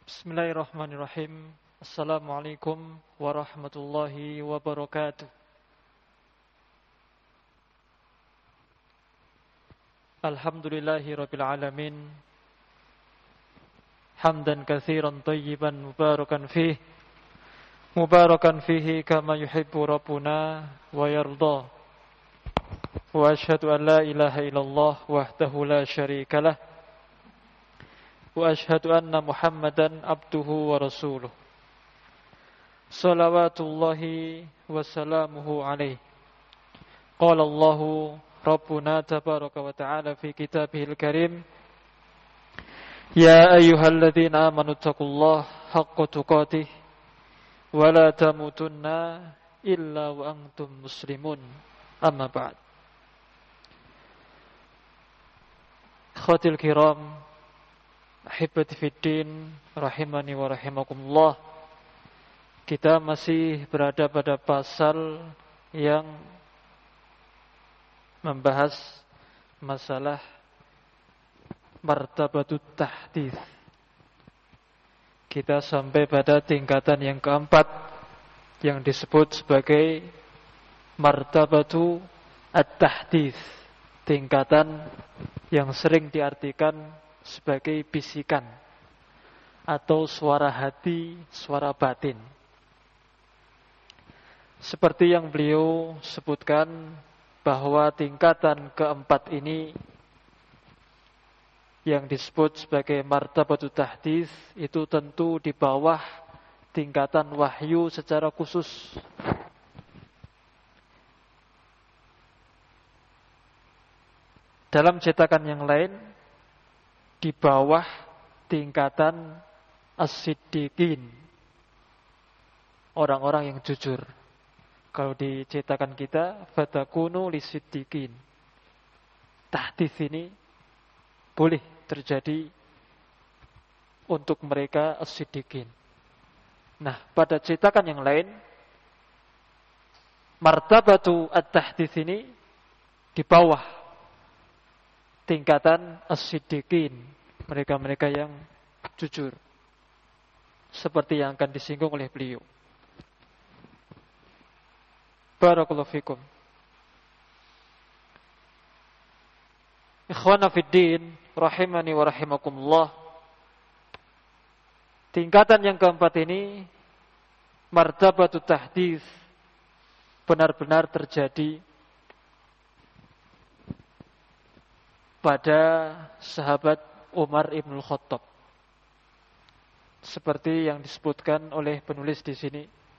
Bismillahirrahmanirrahim. Assalamualaikum warahmatullahi wabarakatuh. Alhamdulillahi rabbil alamin. Hamdan katsiran tayyiban mubarakan fihi kama yuhibbu rabbuna wa yarda. Wa asyhadu an la ilaha illallah wahdahu la syarikalah. Wa asyhadu anna Muhammadan abduhu wa rasuluh. Salawatullahi wa salamuhu alaihi. Qala Allahu Rabbuna tabaraka wa ta'ala fi kitabihil karim. Ya ayyuhalladzina amanu taqullaha haqqa tuqatih wa la tamutunna illa wa antum muslimun. Amma ba'd. Ikhwatil kiram, ahibati fiddin, rahimani wa rahimakumullah. Kita masih berada pada pasal yang membahas masalah martabatut tahdits. Kita sampai pada tingkatan yang keempat yang disebut sebagai martabatu at-tahdits, tingkatan yang sering diartikan sebagai bisikan atau suara hati, suara batin. Seperti yang beliau sebutkan bahwa tingkatan keempat ini yang disebut sebagai martabatut tahdits itu tentu di bawah tingkatan wahyu secara khusus. Dalam cetakan yang lain di bawah tingkatan as-siddiqin, orang-orang yang jujur. Kalau di cetakan kita fatakunu lisiddiqin, tahdits ini boleh terjadi untuk mereka as-siddiqin. Nah, pada cetakan yang lain martabatu at-tahdits ini di bawah tingkatan as-siddiqin, mereka-mereka yang jujur, seperti yang akan disinggung oleh beliau. Barakallahu fikum. Ikhwana fiddin, rahimani wa rahimakumullah. Tingkatan yang keempat ini, martabatut tahdits, benar-benar terjadi pada sahabat Umar ibn Khattab, seperti yang disebutkan oleh penulis di sini.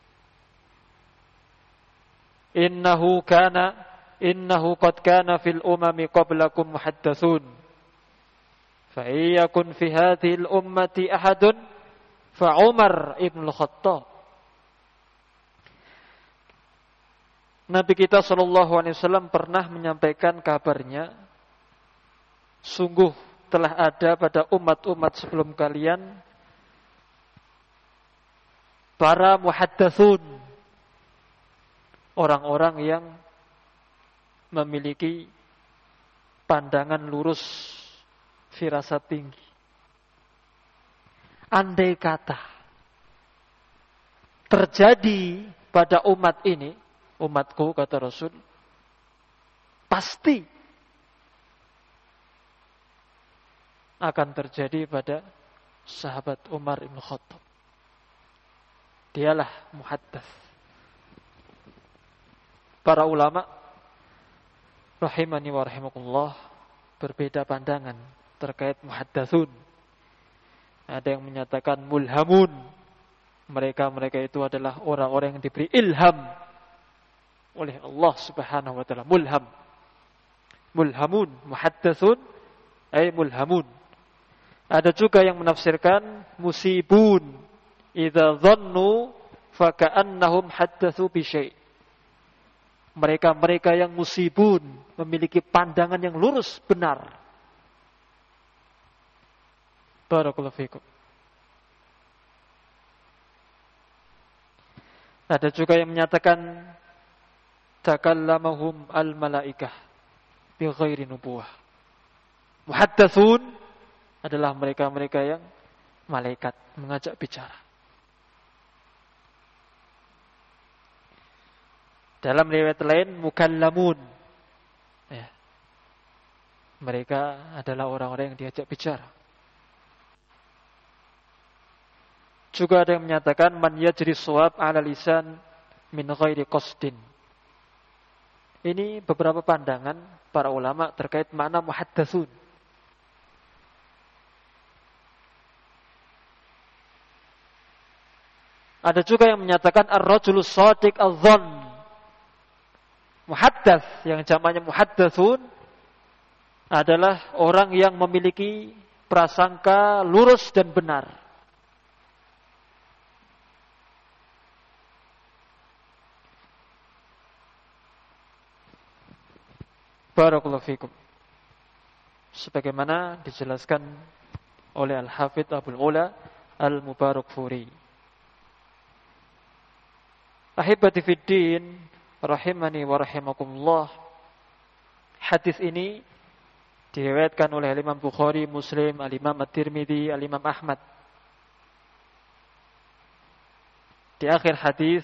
Innahu qad kana fil umami qablakum muhaddatsun, fa iyakun fi hadhil ummati ahadun fa Umar ibn Khattab. Nabi kita sallallahu alaihi wasallam pernah menyampaikan kabarnya, sungguh telah ada pada umat-umat sebelum kalian para muhaddatsun, orang-orang yang memiliki pandangan lurus, firasat tinggi. Andai kata terjadi pada umat ini, umatku kata Rasul, pasti akan terjadi pada sahabat Umar ibn Khattab. Dialah muhaddats. Para ulama rahimani wa rahimakumullah berbeda pandangan terkait muhaddatsun. Ada yang menyatakan mulhamun, mereka itu adalah orang-orang yang diberi ilham oleh Allah Subhanahu wa taala. Mulhamun, muhaddatsun ay mulhamun. Ada juga yang menafsirkan musibun, idza dhannu fa ka'annahum haddatsu bi syai'. Mereka-mereka yang musibun, memiliki pandangan yang lurus, benar. Barakallahu fikum. Ada juga yang menyatakan takallamahum al-malaikah bi ghairi nubuwah. Muhaddatsun adalah mereka-mereka yang malaikat mengajak bicara. Dalam riwayat lain mukallamun. Ya. Mereka adalah orang-orang yang diajak bicara. Juga ada yang menyatakan man yajri shawab 'ala lisan min ghairi qasdin. Ini beberapa pandangan para ulama terkait makna muhaddatsun. Ada juga yang menyatakan ar-rajulus shadiq adh-dhann. Muhaddats yang jamaknya muhaddatsun adalah orang yang memiliki prasangka lurus dan benar. Barakallahu fikum. Sebagaimana dijelaskan oleh Al-Hafidz Abul Ula Al-Mubarakfuri. Ahibati fiddin rahimani wa rahimakumullah. Hadis ini diriwayatkan oleh Imam Bukhari, Muslim, Al-Imam At-Tirmidzi, Al-Imam Ahmad. Di akhir hadis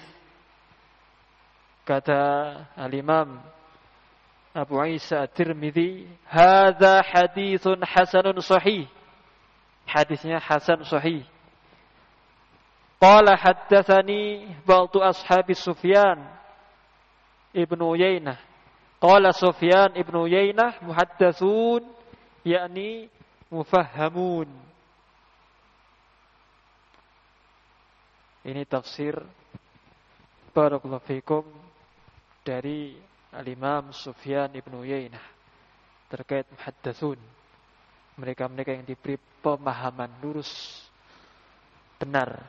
kata Al-Imam Abu Isa At-Tirmidzi, "Hadza haditsun hasanun sahih." Hadisnya hasan sahih. Qala haddatsani ba'du ashabi Sufyan ibnu Uyainah. Qala Sufyan ibnu Uyainah muhaddatsun yakni mufahhamun. Ini tafsir barakallahu fikum dari Al-Imam Sufyan ibnu Uyainah terkait muhaddatsun. Mereka-mereka yang diberi pemahaman lurus benar.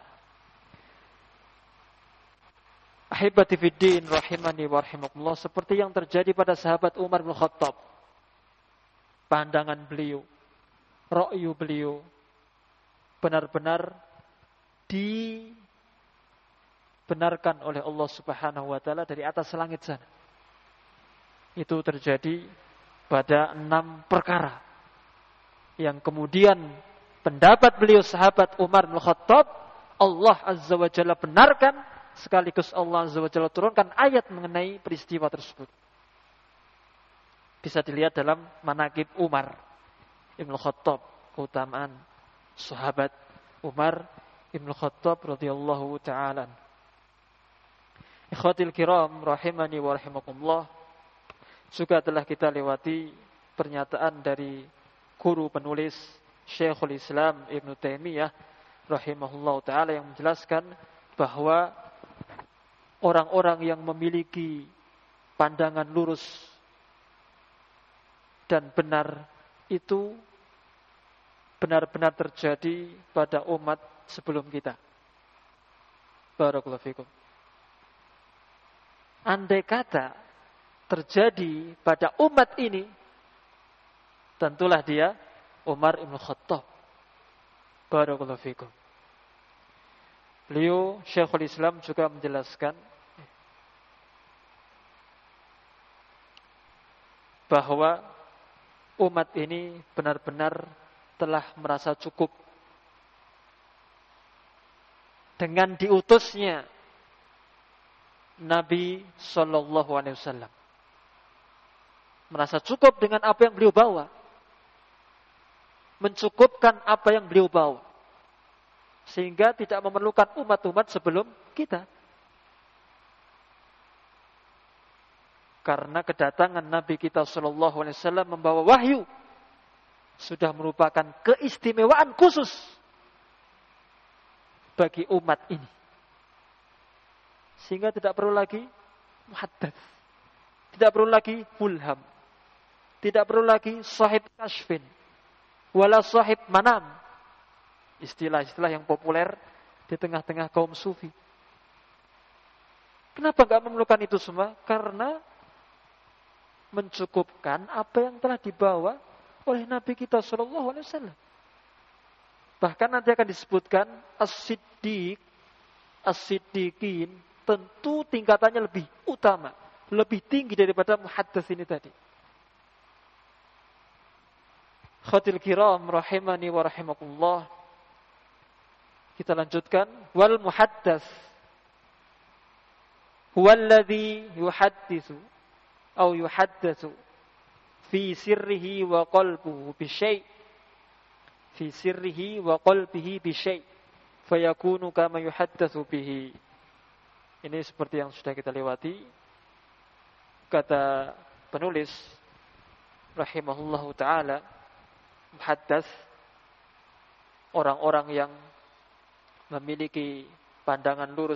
Ahibati fiddin rahimani wa rahimakumullah, seperti yang terjadi pada sahabat Umar bin Khattab. Pandangan beliau, ra'yu beliau benar-benar dibenarkan oleh Allah Subhanahu wa taala dari atas langit sana. Itu terjadi pada 6 perkara yang kemudian pendapat beliau sahabat Umar bin Khattab Allah Azza wa Jalla benarkan, sekaligus Allah Azza wa Jalla turunkan ayat mengenai peristiwa tersebut. Bisa dilihat dalam manaqib Umar Ibn Khattab, keutamaan sahabat Umar Ibn Khattab radhiyallahu ta'ala. Ikhwatil kiram rahimani wa rahimakumullah, juga telah kita lewati pernyataan dari guru penulis Syekhul Islam Ibn Taimiyah rahimahullah ta'ala yang menjelaskan bahwa orang-orang yang memiliki pandangan lurus dan benar itu benar-benar terjadi pada umat sebelum kita. Barakallahu fikum. Andai kata terjadi pada umat ini, tentulah dia Umar Ibn Khattab. Barakallahu fikum. Beliau Syekhul Islam juga menjelaskan bahwa umat ini benar-benar telah merasa cukup dengan diutusnya Nabi Sallallahu Alaihi Wasallam. Merasa cukup dengan apa yang beliau bawa, mencukupkan apa yang beliau bawa, sehingga tidak memerlukan umat-umat sebelum kita. Karena kedatangan Nabi kita Sallallahu Alaihi Wasallam membawa wahyu sudah merupakan keistimewaan khusus bagi umat ini, sehingga tidak perlu lagi muhaddats, tidak perlu lagi mulham, tidak perlu lagi sahib kashfin, wala sahib manam, istilah-istilah yang populer di tengah-tengah kaum sufi. Kenapa enggak memerlukan itu semua? Karena mencukupkan apa yang telah dibawa oleh Nabi kita Sallallahu Alaihi Wasallam. Bahkan nanti akan disebutkan as-siddiq, as-siddiqin, tentu tingkatannya lebih utama, lebih tinggi daripada muhaddats ini tadi. Khatil kiram rahimani wa rahimakumullah. Kita lanjutkan. Wal muhaddas huwallazi yuhadditsu atau yuhaddatsu fi sirrihi wa qalbihi bi syai' fi sirrihi wa qalbihi bi syai' fayakunu kama yuhaddatsu bihi. Ini seperti yang sudah kita lewati. Kata penulis rahimahullahu taala, muhaddas orang-orang yang memiliki pandangan lurus,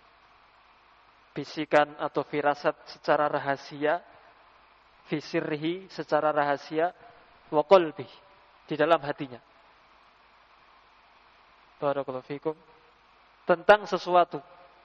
bisikan atau firasat secara rahasia, fi sirrihi secara rahasia, wa qalbi di dalam hatinya. Barakallahu fikum. Tentang sesuatu.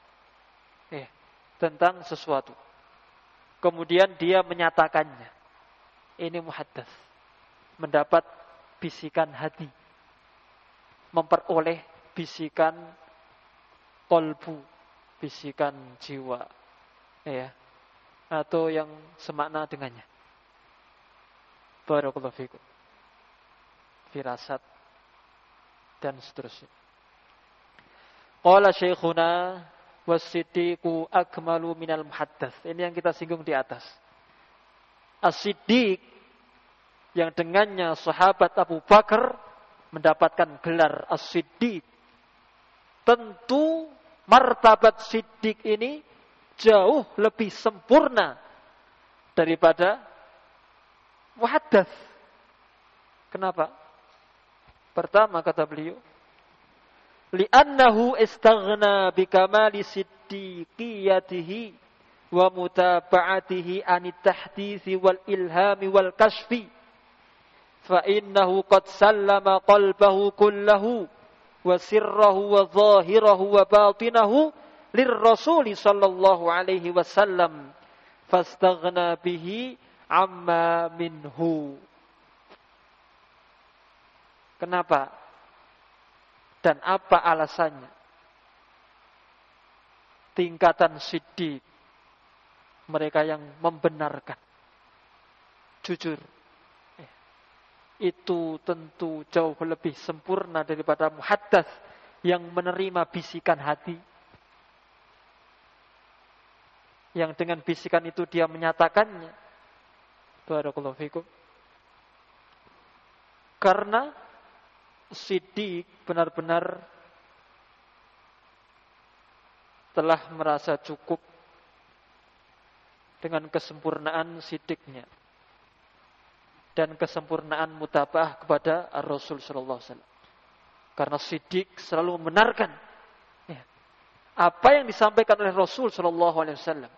Tentang sesuatu. Kemudian dia menyatakannya. Ini muhaddas. Mendapat bisikan hati. Memperoleh bisikan qalbu, bisikan jiwa. Atau yang semakna dengannya. Barakallahu fikum. Firasat dan seterusnya. Qala syekhuna was-siddiqu akmalu minal muhaddas. Ini yang kita singgung di atas. As-Siddiq yang dengannya sahabat Abu Bakar mendapatkan gelar As-Siddiq. Tentu martabat Siddiq ini jauh lebih sempurna daripada muhaddas. Kenapa? Pertama kata beliau, li'annahu istaghna bikamali siddiqiyatihi wa mutaba'atihi anit tahditsi wal ilhami wal kashfi fa innahu qad sallama qalbahu kullahu wa sirrahu wa zahirahu wa batinahu lirrasul sallallahu alaihi wasallam fastaghna bihi amma minhu. Kenapa? Dan apa alasannya? Tingkatan siddiq, mereka yang membenarkan, jujur, itu tentu jauh lebih sempurna daripada muhaddas yang menerima bisikan hati, yang dengan bisikan itu dia menyatakannya. Barakallahu fikum. Karena Siddiq benar-benar telah merasa cukup dengan kesempurnaan siddiqnya dan kesempurnaan mutaba'ah kepada Rasul sallallahu alaihi wasallam. Karena Siddiq selalu membenarkan apa yang disampaikan oleh Rasul sallallahu alaihi wasallam.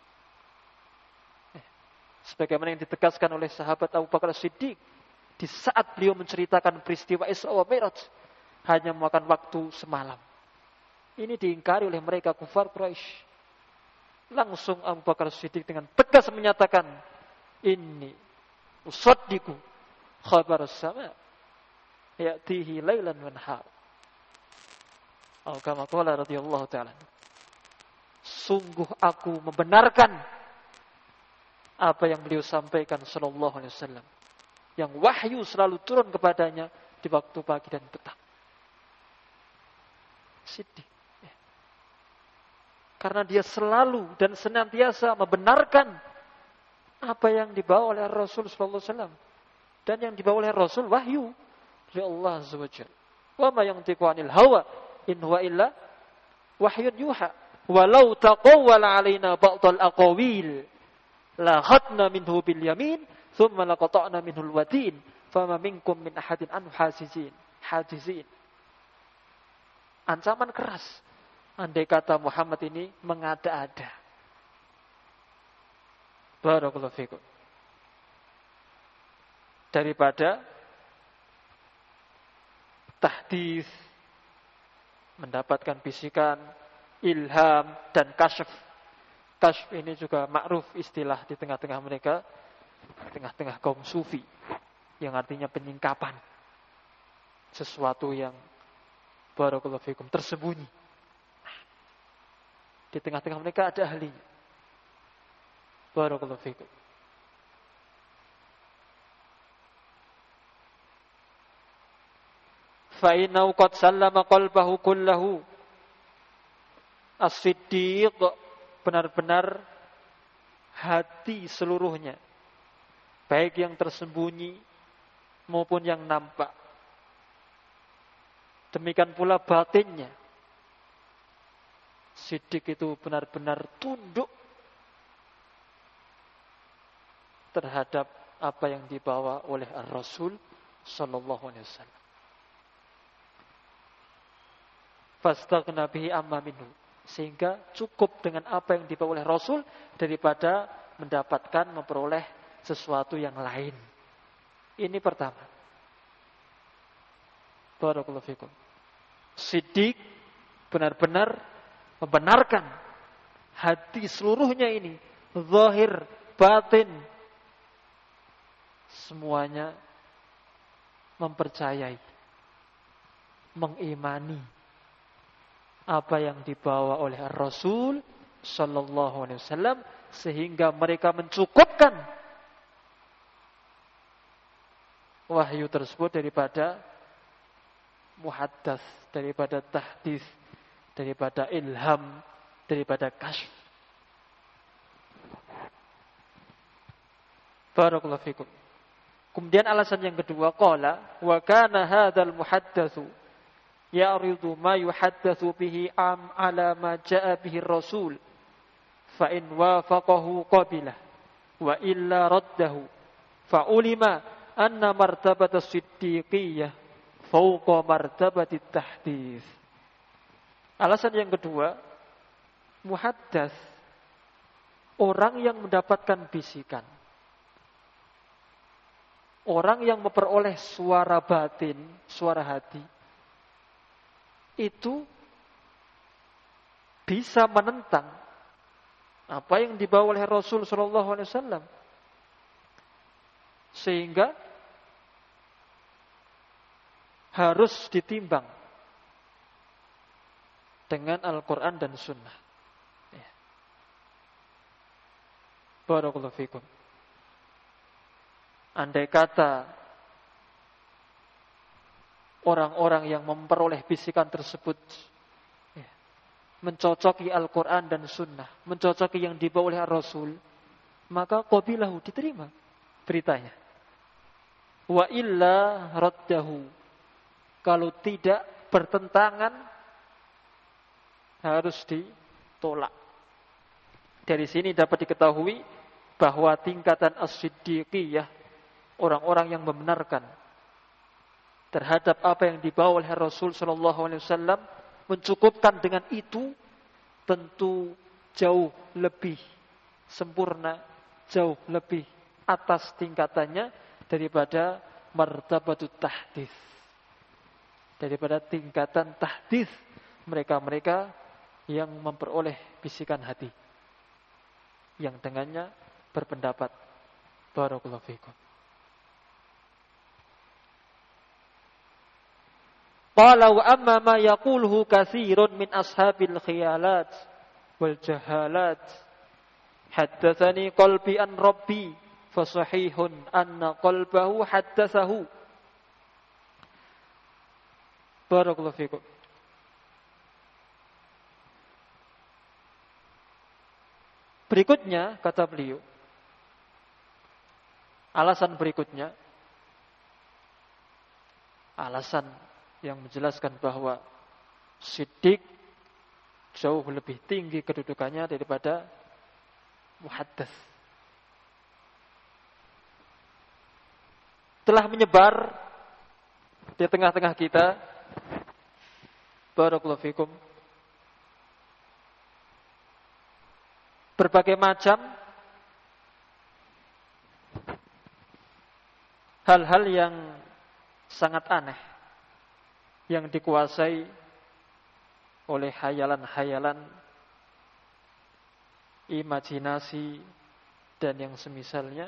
Sebagaimana yang ditegaskan oleh sahabat Abu Bakar Siddiq di saat beliau menceritakan peristiwa Isra wa Mi'raj, hanya memakan waktu semalam. Ini diingkari oleh mereka kufar Quraisy. Langsung Abu Bakar Siddiq dengan tegas menyatakan, "Inni usaddiqu khabar as-sama ya'tihi lailan wa nahar." Atau kama qala radhiyallahu ta'ala. Sungguh aku membenarkan apa yang beliau sampaikan sallallahu alaihi wasallam, yang wahyu selalu turun kepadanya di waktu pagi dan petang. Siddiq. Karena dia selalu dan senantiasa membenarkan apa yang dibawa oleh Rasul sallallahu alaihi wasallam, dan yang dibawa oleh Rasul wahyu dari Allah azza wajalla. Wa ma yantiqu 'anil hawa in huwa illa wahyun yuha. Walau taqawwala 'alaina ba'dal aqawil la khatna minhu bil yamin thumma laqata'na minhul watin fama minkum min ahadin anhu hajizin. Ancaman keras andai kata Muhammad ini mengada-ada. Barakallahu fikum. Daripada tahdits, mendapatkan bisikan, ilham dan kasyf. Kasyf ini juga ma'ruf istilah di tengah-tengah mereka, tengah-tengah kaum sufi, yang artinya penyingkapan sesuatu yang barakallahu fikum tersembunyi. Di tengah-tengah mereka ada ahlinya. Barakallahu fikum. fa innahu qad sallama qalbahu kullahu. As-siddiq benar-benar hati seluruhnya, baik yang tersembunyi maupun yang nampak. Demikian pula batinnya. Siddiq itu benar-benar tunduk terhadap apa yang dibawa oleh Ar-Rasul sallallahu alaihi wasallam. Fastaghna bihi amma minhu, sehingga cukup dengan apa yang dibawa oleh Rasul daripada mendapatkan, memperoleh sesuatu yang lain. Ini pertama. Barakallahu fikum. Siddiq benar-benar membenarkan hati seluruhnya ini, zahir, batin, semuanya mempercayai, mengimani apa yang dibawa oleh Rasul sallallahu alaihi wasallam, sehingga mereka mencukupkan wahyu tersebut daripada muhaddas, daripada tahdits, daripada ilham, daripada kasyf. Barakallahu fikum. Kemudian alasan yang kedua, qala wa kana hadzal muhaddatsu ya'ridu ma yuhaddatsu bihi ala ma jaa bihi Rasul fa in wafaqahu qabilah wa illa raddahu fa ulima anna martabat as-siddiqiyyah fawqa martabat at-tahdits. Alasan yang kedua, muhaddas, orang yang mendapatkan bisikan, orang yang memperoleh suara batin, suara hati, itu bisa menentang apa yang dibawa oleh Rasul sallallahu alaihi wasallam, sehingga harus ditimbang dengan Al-Quran dan Sunnah. Ya. Barakallahu fikum. Andai kata orang-orang yang memperoleh bisikan tersebut ya, mencocoki Al-Quran dan Sunnah, mencocoki yang dibawa oleh Rasul, maka qabilahu, diterima beritanya. Wa illa raddahu, kalau tidak, bertentangan, harus ditolak. Dari sini dapat diketahui bahwa tingkatan as-siddiqiyah, orang-orang yang membenarkan terhadap apa yang dibawa oleh Rasul sallallahu alaihi wasallam, mencukupkan dengan itu, tentu jauh lebih sempurna, jauh lebih atas tingkatannya daripada martabatut tahdits, daripada tingkatan tahdits mereka-mereka yang memperoleh bisikan hati, yang dengannya berpendapat. Barakallahu fikum. Qala wa amma ma yaquluhu katsirun min ashabil khiyalat wal jahalat haddatsani qalbi an rabbi fasahihun anna qalbahu haddatsahu. Barakallahu fikum. Berikutnya kata beliau, alasan berikutnya, alasan yang menjelaskan bahwa siddiq jauh lebih tinggi kedudukannya daripada muhaddas, telah menyebar di tengah-tengah kita, barakallahu fikum, berbagai macam hal-hal yang sangat aneh yang dikuasai oleh hayalan-hayalan, imajinasi, dan yang semisalnya,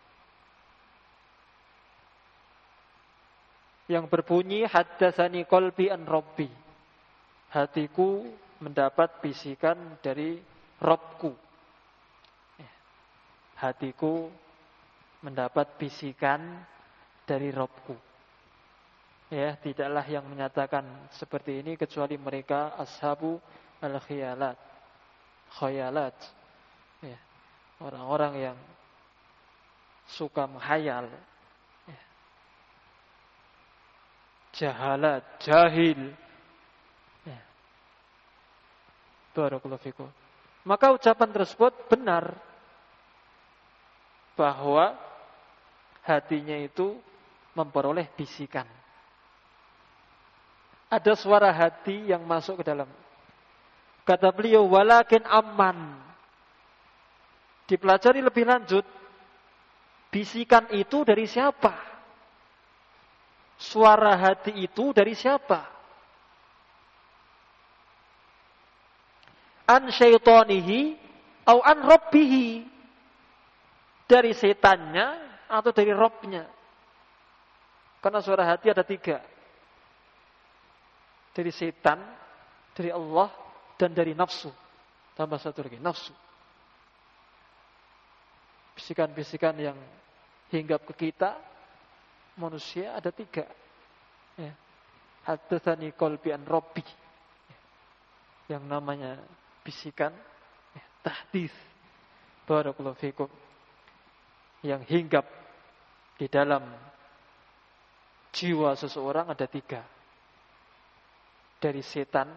yang berbunyi haddatsani qalbi an rabbi, hatiku mendapat bisikan dari Rabbku. Hatiku mendapat bisikan dari Rabbku. Ya, tidaklah yang menyatakan seperti ini kecuali mereka ashabu al-khiyalat. Khayalat. Ya, orang-orang yang suka menghayal. Ya. Jahalat, jahil. Ya. Barakallahu fikum. Maka ucapan tersebut benar bahwa hatinya itu memperoleh bisikan. Ada suara hati yang masuk ke dalam. Kata beliau, walakin aman. Dipelajari lebih lanjut. Bisikan itu dari siapa? Suara hati itu dari siapa? An syaitanihi au an rabbihi. Dari setannya atau dari Robnya. Karena suara hati ada 3. Dari setan, dari Allah, dan dari nafsu. Tambah satu lagi, nafsu. Bisikan-bisikan yang hinggap ke kita, manusia ada 3. Ya. Haddatsani qalbi an rabbi. Yang namanya bisikan, tahdits. Barakallahu fikum. Yang hinggap di dalam jiwa seseorang ada 3. Dari setan,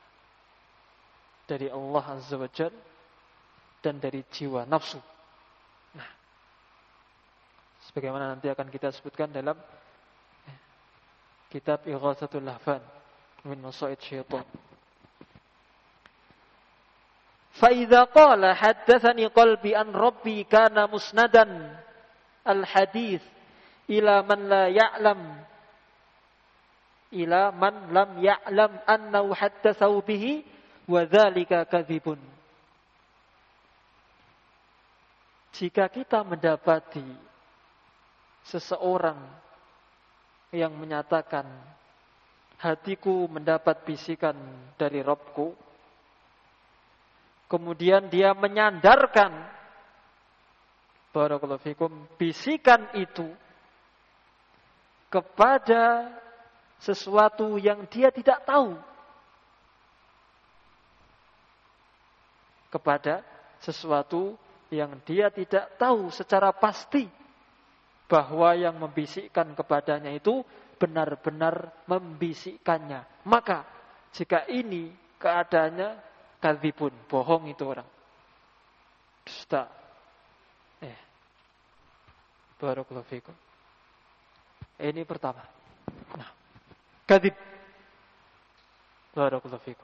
dari Allah Azza wa Jalla, dan dari jiwa nafsu. Nah, sebagaimana nanti akan kita sebutkan dalam kitab Ighatsatul Lahfan min Masaid Syaitan. Fa idza qala haddatsani qalbi an rabbi kana musnadan al hadits ila man la ya'lam ila man lam ya'lam annahu haddatsahu bihi wa dzalika kadzibun. Jika kita mendapati seseorang yang menyatakan hatiku mendapat bisikan dari Rabbku, kemudian dia menyandarkan barakallahu fikum bisikan itu kepada sesuatu yang dia tidak tahu. Kepada sesuatu yang dia tidak tahu secara pasti bahwa yang membisikkan kepadanya itu benar-benar membisikkannya. Maka jika ini keadaannya kadzibun, bohong itu orang. Dusta. Barakallahu fikum. Ini pertama. Nah, kadzib. Barakallahu fikum.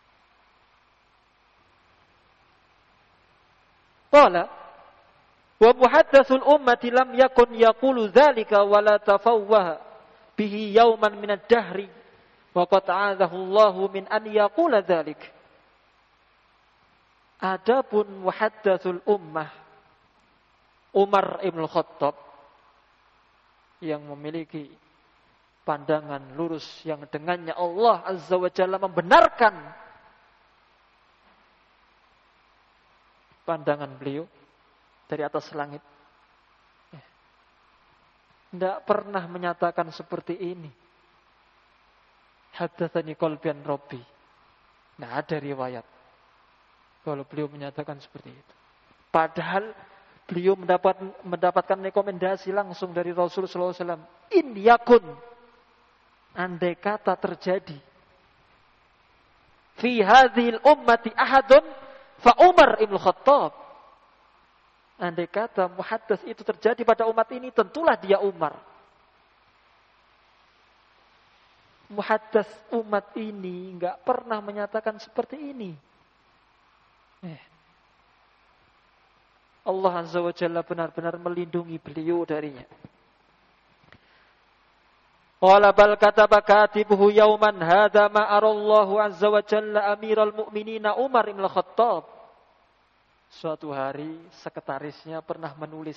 Qala wa muhaddatsul ummati lam yakun yaqulu dzalika wa la tafawwaha bihi yawman min ad-dahri wa qad a'adhahu Allahu min an yaqula dzalik. Adapun muhaddatsul ummah Umar Ibn Khattab yang memiliki pandangan lurus yang dengannya Allah Azza wa Jalla membenarkan pandangan beliau dari atas langit. Tidak pernah menyatakan seperti ini. Haddatsani qalbi an rabbi. Tidak ada riwayat kalau beliau menyatakan seperti itu. Padahal beliau mendapatkan rekomendasi langsung dari Rasulullah SAW. In yakun. Andai kata terjadi. Fi hadhil ummati ahadun fa Umar Ibn Khattab. Andai kata muhaddats itu terjadi pada umat ini, tentulah dia Umar. Muhaddats umat ini enggak pernah menyatakan seperti ini. Allah Azza wa Jalla benar-benar melindungi beliau darinya. Qala bal kataba katibuhu yauman hadza ma arallahu Azza wa Jalla amiral mu'minina Umar ibn Khattab. Suatu hari sekretarisnya pernah menulis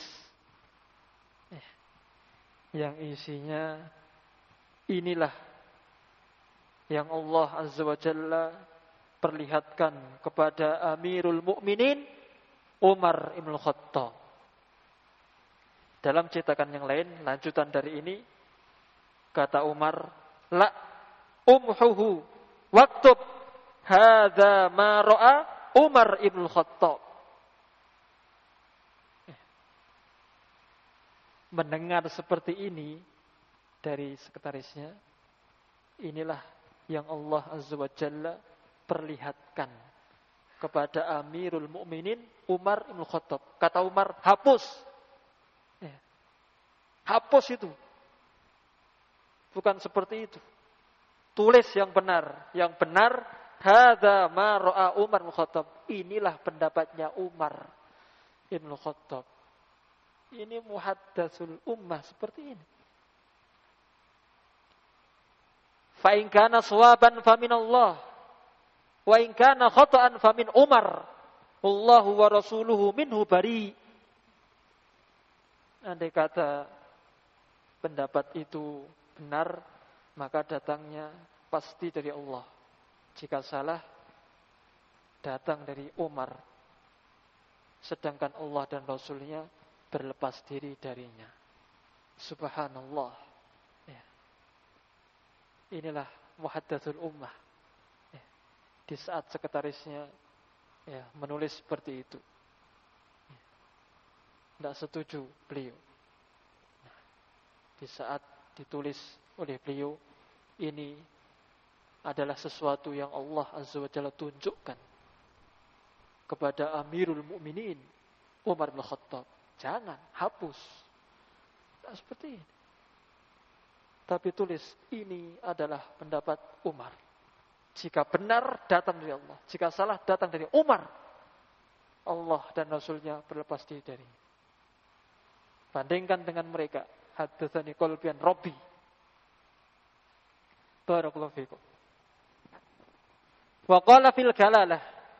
yang isinya inilah yang Allah Azza wa Jalla perlihatkan kepada Amirul Mukminin Umar Ibn Khattab. Dalam cetakan yang lain, lanjutan dari ini, Kata Umar, la umhuhu waktub hadza ma ra'a Umar ibn Khattab. Mendengar seperti ini dari sekretarisnya, inilah yang Allah Azza wa Jalla perlihatkan kepada Amirul Mukminin Umar ibn Khattab. Kata Umar, hapus. Hapus itu. Bukan seperti itu. Tulis yang benar. Yang benar, hadza ma ra'a Umar bin Khattab. Inilah pendapatnya Umar bin Khattab. Ini muhaddatsul ummah seperti ini. Fa in kana shawaban fa min Allah, wa in kana khata'an fa min Umar. Wallahu wa rasuluhu minhu bari. Andai kata pendapat itu benar, maka datangnya pasti dari Allah. Jika salah, datang dari Umar. Sedangkan Allah dan Rasulnya berlepas diri darinya. Subhanallah. Ya. Inilah muhaddatsul ummah. Ya. Di saat sekretarisnya menulis seperti itu. Tidak setuju beliau. Di saat ditulis oleh beliau, ini adalah sesuatu yang Allah Azza wa Jalla tunjukkan kepada Amirul Mukminin Umar bin Khattab. Jangan hapus. Tidak seperti ini. Tapi tulis, ini adalah pendapat Umar. Jika benar, datang dari Allah. Jika salah, datang dari Umar. Allah dan Rasulnya berlepas diri dari. Bandingkan dengan mereka. Haddatsani qalbian Rabbi. Barakallahu fikum. Wa qala fil kalalah.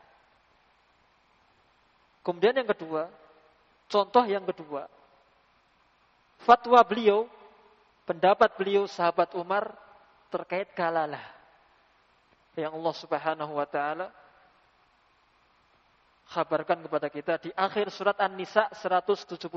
Kemudian yang kedua, contoh yang kedua. Fatwa beliau, pendapat beliau sahabat Umar terkait kalalah. Yang Allah Subhanahu wa taala kabarkan kepada kita di akhir surat An-Nisa 176.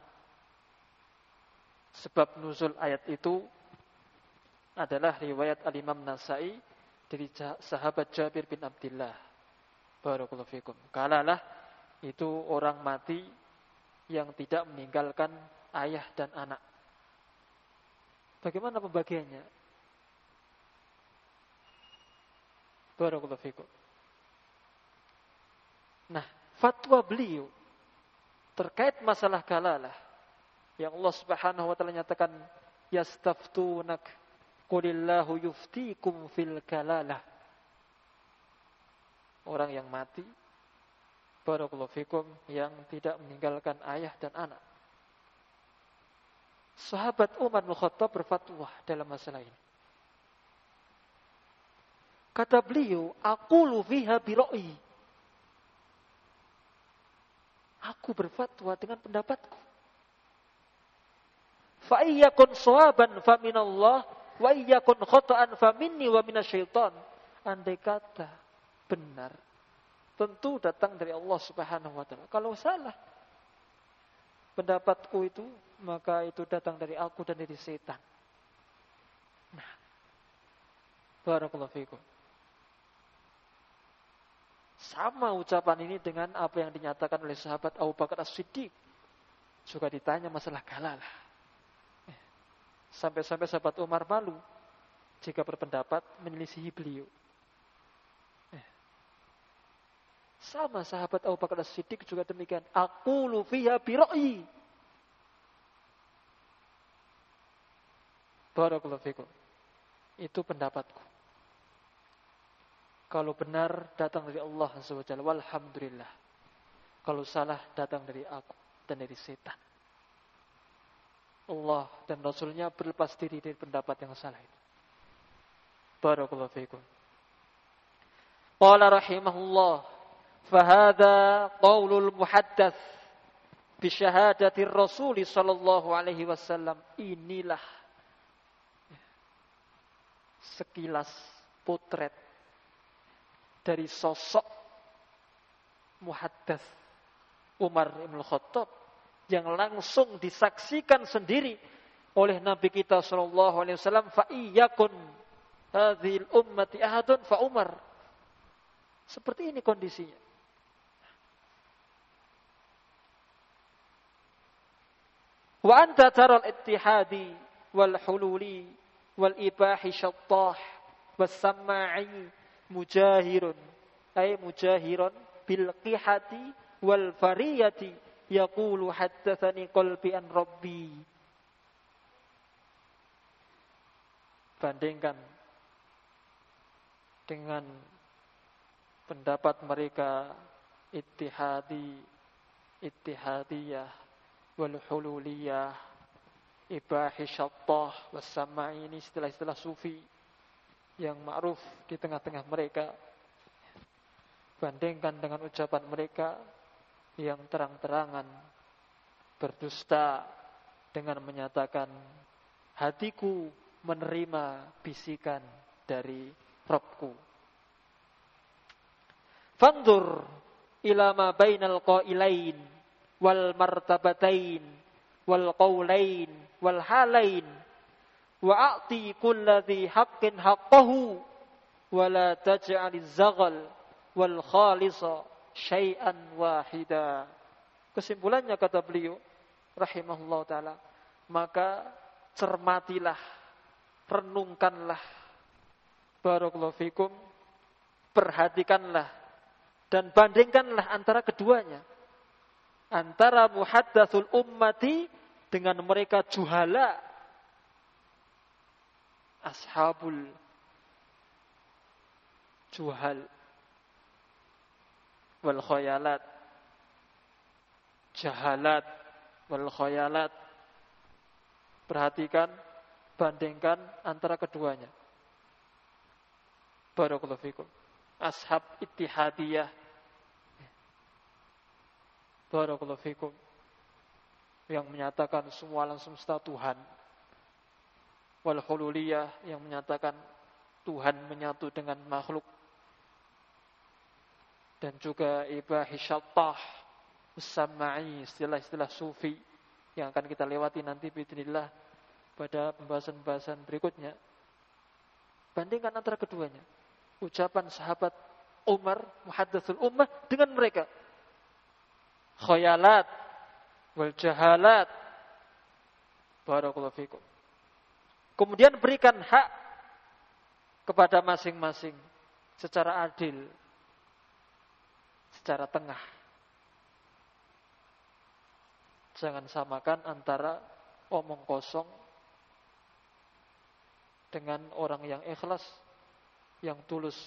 Sebab nuzul ayat itu adalah riwayat Al-Imam Nasai dari sahabat Jabir bin Abdullah. Barakallahu fikum. Kalalah itu orang mati yang tidak meninggalkan ayah dan anak. Bagaimana pembagiannya? Barakallahu fikum. Nah, fatwa beliau terkait masalah kalalah yang Allah Subhanahu wa taala nyatakan yastaftunak qulillahu yuftikum fil kalalah. Orang yang mati, barakallahu fikum, yang tidak meninggalkan ayah dan anak. Sahabat Umar bin Khattab berfatwa dalam masalah ini. Kata beliau, aqulu fiha bi ra'yi. Aku berfatwa dengan pendapatku. Fa iyyakun shawaban fa minallah wa iyyakun khata'an fa minni wa minasyaitan. Andai kata benar, tentu datang dari Allah Subhanahu wa taala. Kalau salah pendapatku itu, maka itu datang dari aku dan dari setan. Nah, barakallahu fikum. Sama ucapan ini dengan apa yang dinyatakan oleh sahabat Abu Bakar As-Siddiq. Juga ditanya masalah kalalah. Sampai-sampai sahabat Umar malu jika berpendapat menyelisihi beliau. Sama sahabat Abu Bakar As-Siddiq juga demikian. Aqulu fiha bi ra'yi. Barakallahu fikum. Itu pendapatku. Kalau benar datang dari Allah Azza wa Jalla, walhamdulillah. Kalau salah datang dari aku dan dari setan. Allah dan Rasulnya berlepas diri dari pendapat yang salah itu. Barakallahu fikum. Qala rahimahullah, fahadha qaulul muhaddats bi syahadatir Rasul sallallahu alaihi wasallam. Inilah sekilas potret dari sosok muhaddats Umar bin Khattab yang langsung disaksikan sendiri oleh Nabi kita sallallahu alaihi wasallam, fa iyyakun hadhil ummati ahadun fa Umar. Seperti ini kondisinya. Wa anta taral ittihadi wal hululi wal ibahi syattah was samai mujahirun ay mujahiran bil qihati wal fariyati yaqulu haddatsani qalbi an rabbi. Bandingkan dengan pendapat mereka ittihadiyah wal hululiyah, ibahi syattah wassama, ini istilah-istilah sufi yang ma'ruf di tengah-tengah mereka. Bandingkan dengan ucapan mereka yang terang-terangan berdusta dengan menyatakan hatiku menerima bisikan dari Rabbku. Fanzur ila ma bainal qailain wal martabatain wal qaulain wal halain wa a'ti kulladhi haqqin haqqahu wa la taj'aliz zaghal wal khalisa syai'an wahida. Kesimpulannya kata beliau rahimahullah taala, maka cermatilah, renungkanlah, barakallahu fikum, perhatikanlah dan bandingkanlah antara keduanya, antara muhaddatsul ummati dengan mereka juhala, ashabul juhal wal khayalat, jahalat wal khayalat. Perhatikan, bandingkan antara keduanya. Barakallahu fikum. Ashab ittihadiyah, barakallahu fikum, yang menyatakan semua alam semesta Tuhan. Wal hululiyah, yang menyatakan Tuhan menyatu dengan makhluk. Dan juga ibahi syattah, usamai, istilah-istilah sufi yang akan kita lewati nanti biidznillah pada pembahasan-pembahasan berikutnya. Bandingkan antara keduanya. Ucapan sahabat Umar, muhaddatsul ummah, dengan mereka. Khayalat wal jahalat. Barakallahu fikum. Kemudian berikan hak kepada masing-masing secara adil, secara tengah. Jangan samakan antara omong kosong dengan orang yang ikhlas, yang tulus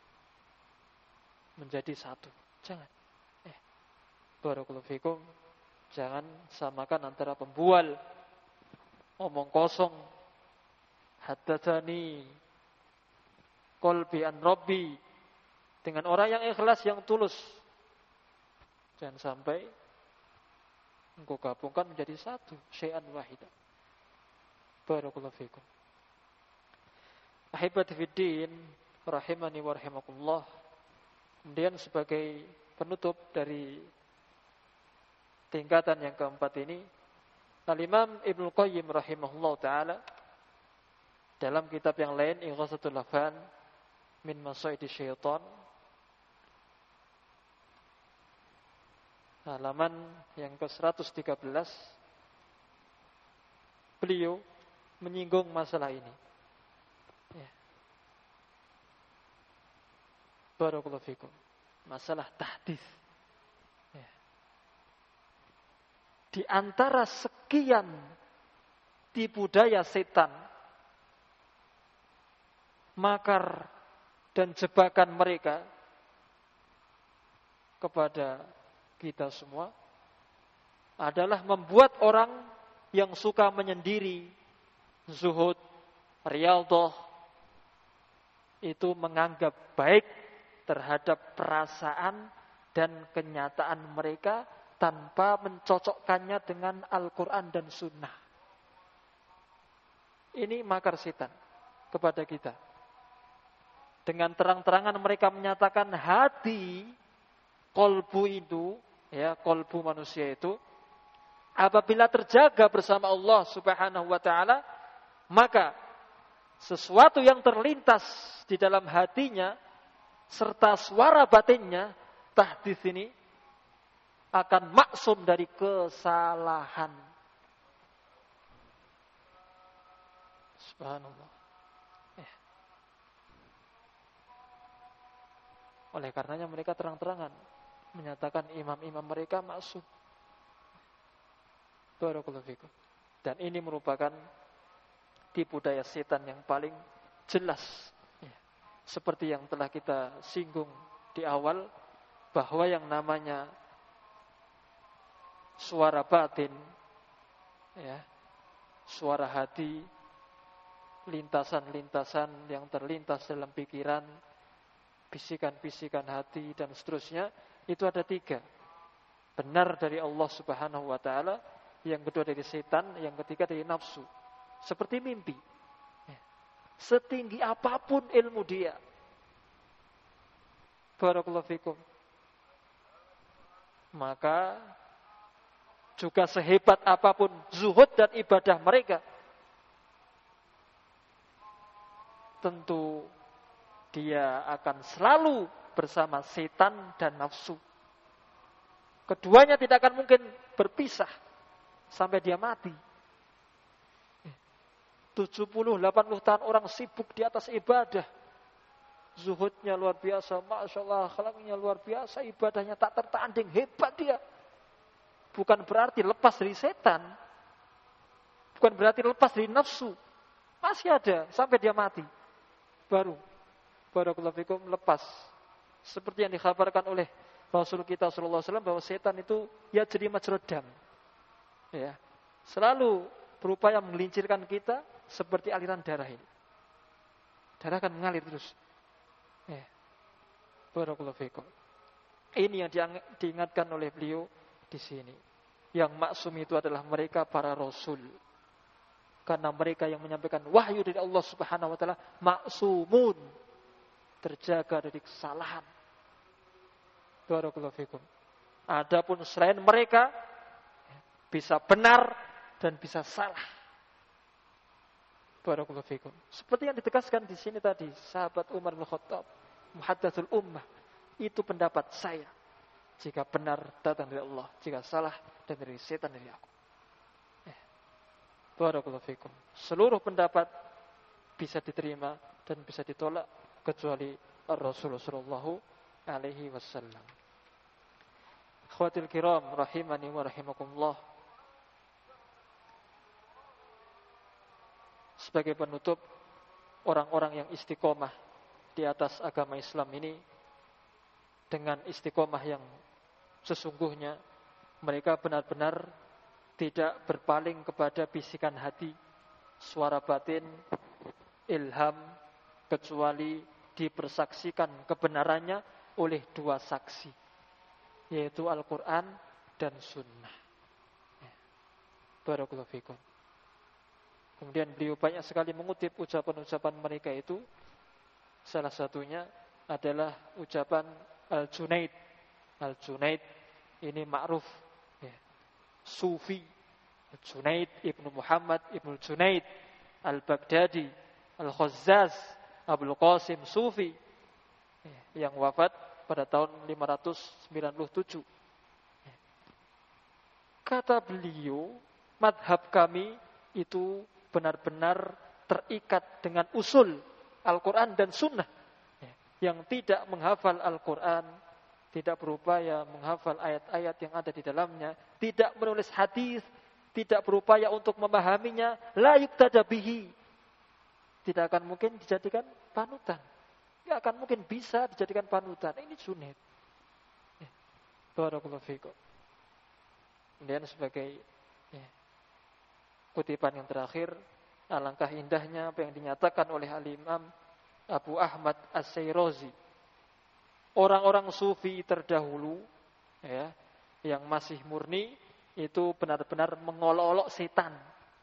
menjadi satu. Jangan. Barakallahu fikum. Jangan samakan antara pembual, omong kosong, haddatsani qalbi an rabbi, dengan orang yang ikhlas, yang tulus. Jangan sampai engkau gabungkan menjadi satu, syai'an wahida. Barakallahu fikum. Ahibati fiddin, rahimani wa rahimakumullah. Kemudian sebagai penutup dari tingkatan yang keempat ini, Al-Imam Ibnu Qayyim rahimahullah ta'ala dalam kitab yang lain, Ighatsatul Lahfan min Masaidi Syaitan, halaman yang ke-113, beliau menyinggung masalah ini. Barakallahu fikum. Masalah tahdits. Di antara sekian tipu daya setan, makar dan jebakan mereka kepada kita semua adalah membuat orang yang suka menyendiri, zuhud, riyadhah, itu menganggap baik terhadap perasaan dan kenyataan mereka tanpa mencocokkannya dengan Al-Quran dan Sunnah. Ini makar setan kepada kita. Dengan terang-terangan mereka menyatakan hati, kolbu itu, ya, kolbu manusia itu Apabila terjaga bersama Allah Subhanahu wa taala, maka sesuatu yang terlintas di dalam hatinya serta suara batinnya, tahdits ini akan maksum dari kesalahan. Subhanallah. Oleh karenanya mereka terang-terangan menyatakan imam-imam mereka maksum. Barakallahu fikum. Dan ini merupakan tipu daya setan yang paling jelas. Seperti yang telah kita singgung di awal, bahwa yang namanya suara batin, suara hati, lintasan-lintasan yang terlintas dalam pikiran, bisikan-bisikan hati dan seterusnya, itu ada 3. Benar dari Allah Subhanahu wa taala, yang kedua dari setan, yang ketiga dari nafsu. Seperti mimpi. Setinggi apapun ilmu dia, barakallahu fikum, maka juga sehebat apapun zuhud dan ibadah mereka, tentu dia akan selalu bersama setan dan nafsu. Keduanya tidak akan mungkin berpisah sampai dia mati. 70-80 tahun orang sibuk di atas ibadah. Zuhudnya luar biasa, Masya Allah, akhlaknya luar biasa, ibadahnya tak tertanding, hebat dia. Bukan berarti lepas dari setan, bukan berarti lepas dari nafsu. Masih ada sampai dia mati. Baru barakallahu fikum lepas. Seperti yang dikhabarkan oleh Rasul kita sallallahu alaihi wasallam, bahwa setan itu ya jadi majrodam. Ya. Selalu berupaya menggelincirkan kita seperti aliran darah ini. Darah akan mengalir terus. Ya. Barakallahu fikum. Ini yang diingatkan oleh beliau di sini. Yang maksum itu adalah mereka para rasul. Karena mereka yang menyampaikan wahyu dari Allah Subhanahu wa taala maksumun, terjaga dari kesalahan. Barakallahu fikum. Adapun selain mereka bisa benar dan bisa salah. Barakallahu fikum. Seperti yang ditegaskan di sini tadi, sahabat Umar bin Khattab, muhaddatsul ummah, itu pendapat saya. Jika benar datang dari Allah, jika salah dan dari setan dari aku. Barakallahu fikum. Seluruh pendapat bisa diterima dan bisa ditolak kecuali Rasulullah sallallahu alaihi wasallam. Akhwatil kiram rahimani wa rahimakumullah. Sebagai penutup, orang-orang yang istiqomah di atas agama Islam ini, dengan istiqomah yang sesungguhnya, mereka benar-benar tidak berpaling kepada bisikan hati, suara batin, ilham, kecuali dipersaksikan kebenarannya oleh 2 saksi, yaitu Al-Quran dan Sunnah. Barakallahu fikum. Kemudian beliau banyak sekali mengutip ucapan-ucapan mereka itu. Salah satunya adalah ucapan Al-Junaid. Al-Junaid ini ma'ruf, Sufi. Al-Junaid ibnu Muhammad ibnu Junaid Al-Baghdadi Al-Khazzaz Abul Qasim Sufi, yang wafat pada tahun 597. Kata beliau, madhab kami itu benar-benar terikat dengan usul Al-Quran dan Sunnah. Yang tidak menghafal Al-Quran, tidak berupaya menghafal ayat-ayat yang ada di dalamnya, tidak menulis hadis, tidak berupaya untuk memahaminya, la yuqtada bihi, tidak akan mungkin dijadikan panutan. Tidak akan mungkin bisa dijadikan panutan. Ini Junaid. Barakallahu fikum. Kemudian sebagai kutipan yang terakhir, alangkah indahnya apa yang dinyatakan oleh Al-Imam Abu Ahmad As-Sayrazi. Orang-orang sufi terdahulu, yang masih murni, itu benar-benar mengolok-olok setan.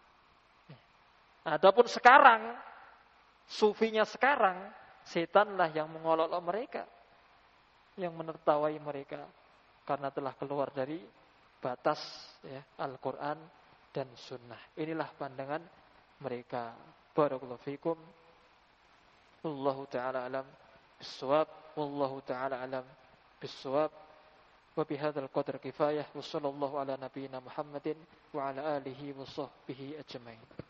Adapun sekarang, sufinya sekarang, setanlah yang mengolok-olok mereka, yang menertawai mereka, karena telah keluar dari batas ya, Al-Quran dan Sunnah. Inilah pandangan mereka. Barakallahu fikum. Wallahu ta'ala alam bis-shawab. Wallahu ta'ala alam bis-shawab. Wa bihadzal qadri kifayah. Wa sallallahu ala nabiyyina Muhammadin wa ala alihi wa sahbihi ajmain.